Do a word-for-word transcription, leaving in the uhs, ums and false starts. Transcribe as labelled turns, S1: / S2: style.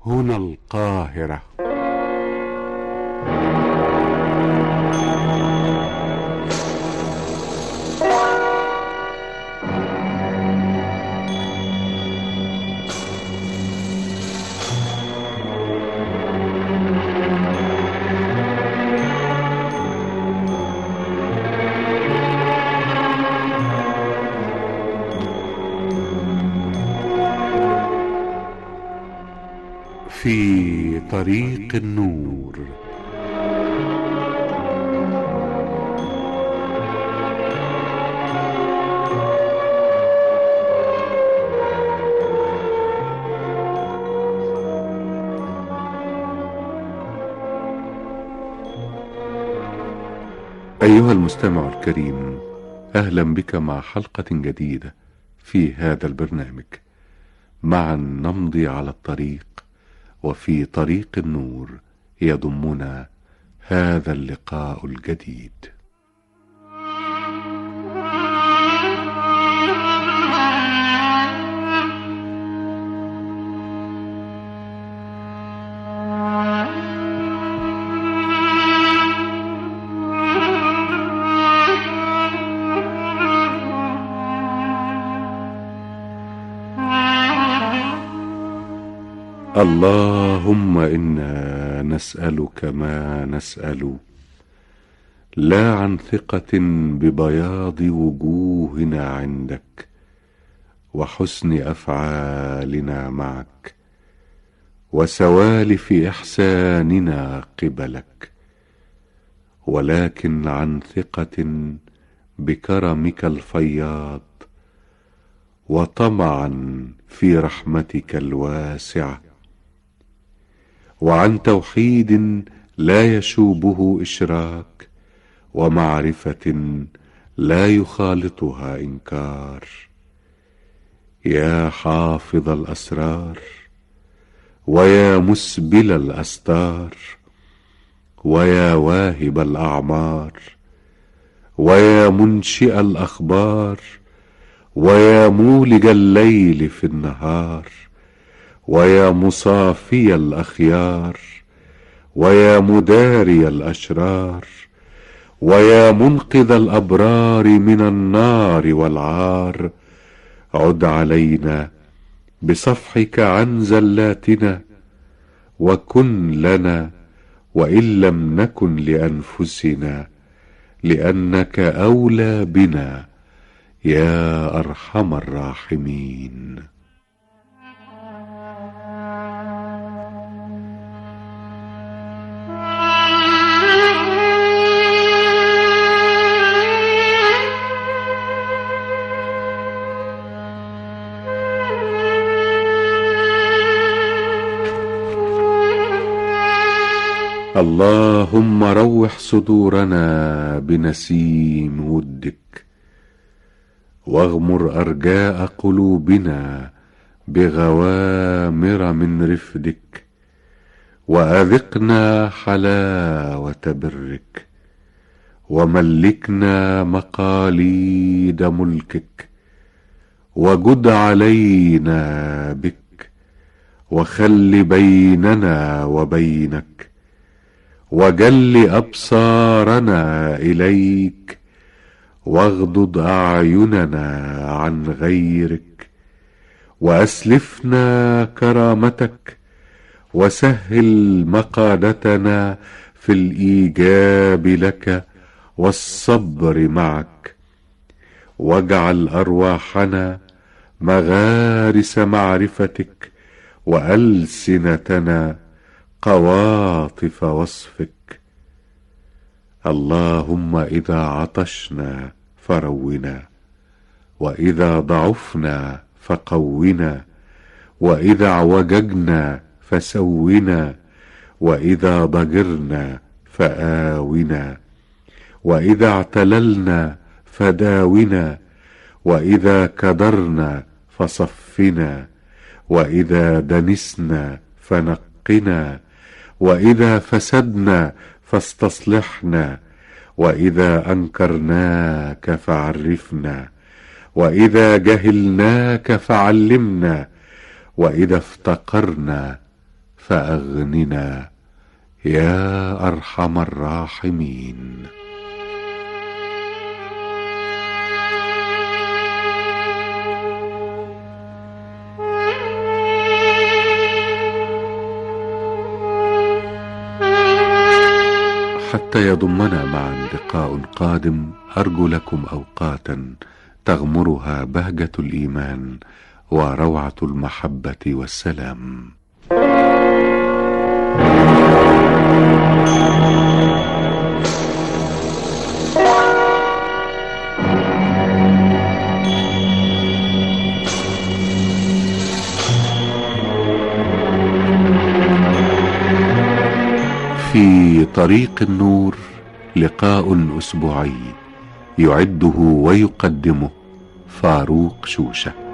S1: هنا القاهرة. في طريق النور. أيها المستمع الكريم، أهلا بك مع حلقة جديدة في هذا البرنامج. معا نمضي على الطريق، وفي طريق النور يضمنا هذا اللقاء الجديد. اللهم إنا نسألك ما نسأل، لا عن ثقة ببياض وجوهنا عندك وحسن أفعالنا معك وسوالف إحساننا قبلك، ولكن عن ثقة بكرمك الفياض وطمعا في رحمتك الواسعة، وعن توحيد لا يشوبه إشراك ومعرفة لا يخالطها إنكار. يا حافظ الأسرار، ويا مسبل الأستار، ويا واهب الأعمار، ويا منشئ الأخبار، ويا مولج الليل في النهار، ويا مصافي الأخيار، ويا مداري الأشرار، ويا منقذ الأبرار من النار والعار، عد علينا بصفحك عن زلاتنا، وكن لنا وإن لم نكن لأنفسنا، لأنك أولى بنا يا أرحم الراحمين. اللهم روح صدورنا بنسيم ودك، واغمر أرجاء قلوبنا بغوامر من رفدك، وأذقنا حلاوة برك، وملكنا مقاليد ملكك، وجد علينا بك، وخل بيننا وبينك، وجل أبصارنا إليك، واغضض أعيننا عن غيرك، وأسلفنا كرامتك، وسهل مقادتنا في الإيجاب لك والصبر معك، واجعل أرواحنا مغارس معرفتك، وألسنتنا قواطف وصفك. اللهم إذا عطشنا فرونا، وإذا ضعفنا فقونا، وإذا اعوججنا فسونا، وإذا ضجرنا فآونا، وإذا اعتللنا فداونا، وإذا كدرنا فصفنا، وإذا دنسنا فنقنا، وإذا فسدنا فاستصلحنا، وإذا أنكرناك فعرفنا، وإذا جهلناك فعلمنا، وإذا افتقرنا فأغننا يا أرحم الراحمين. حتى يضمنا معا لقاء قادم، أرجو لكم أوقاتا تغمرها بهجة الإيمان وروعة المحبة والسلام. في طريق النور لقاء أسبوعي، يعده ويقدمه فاروق شوشة.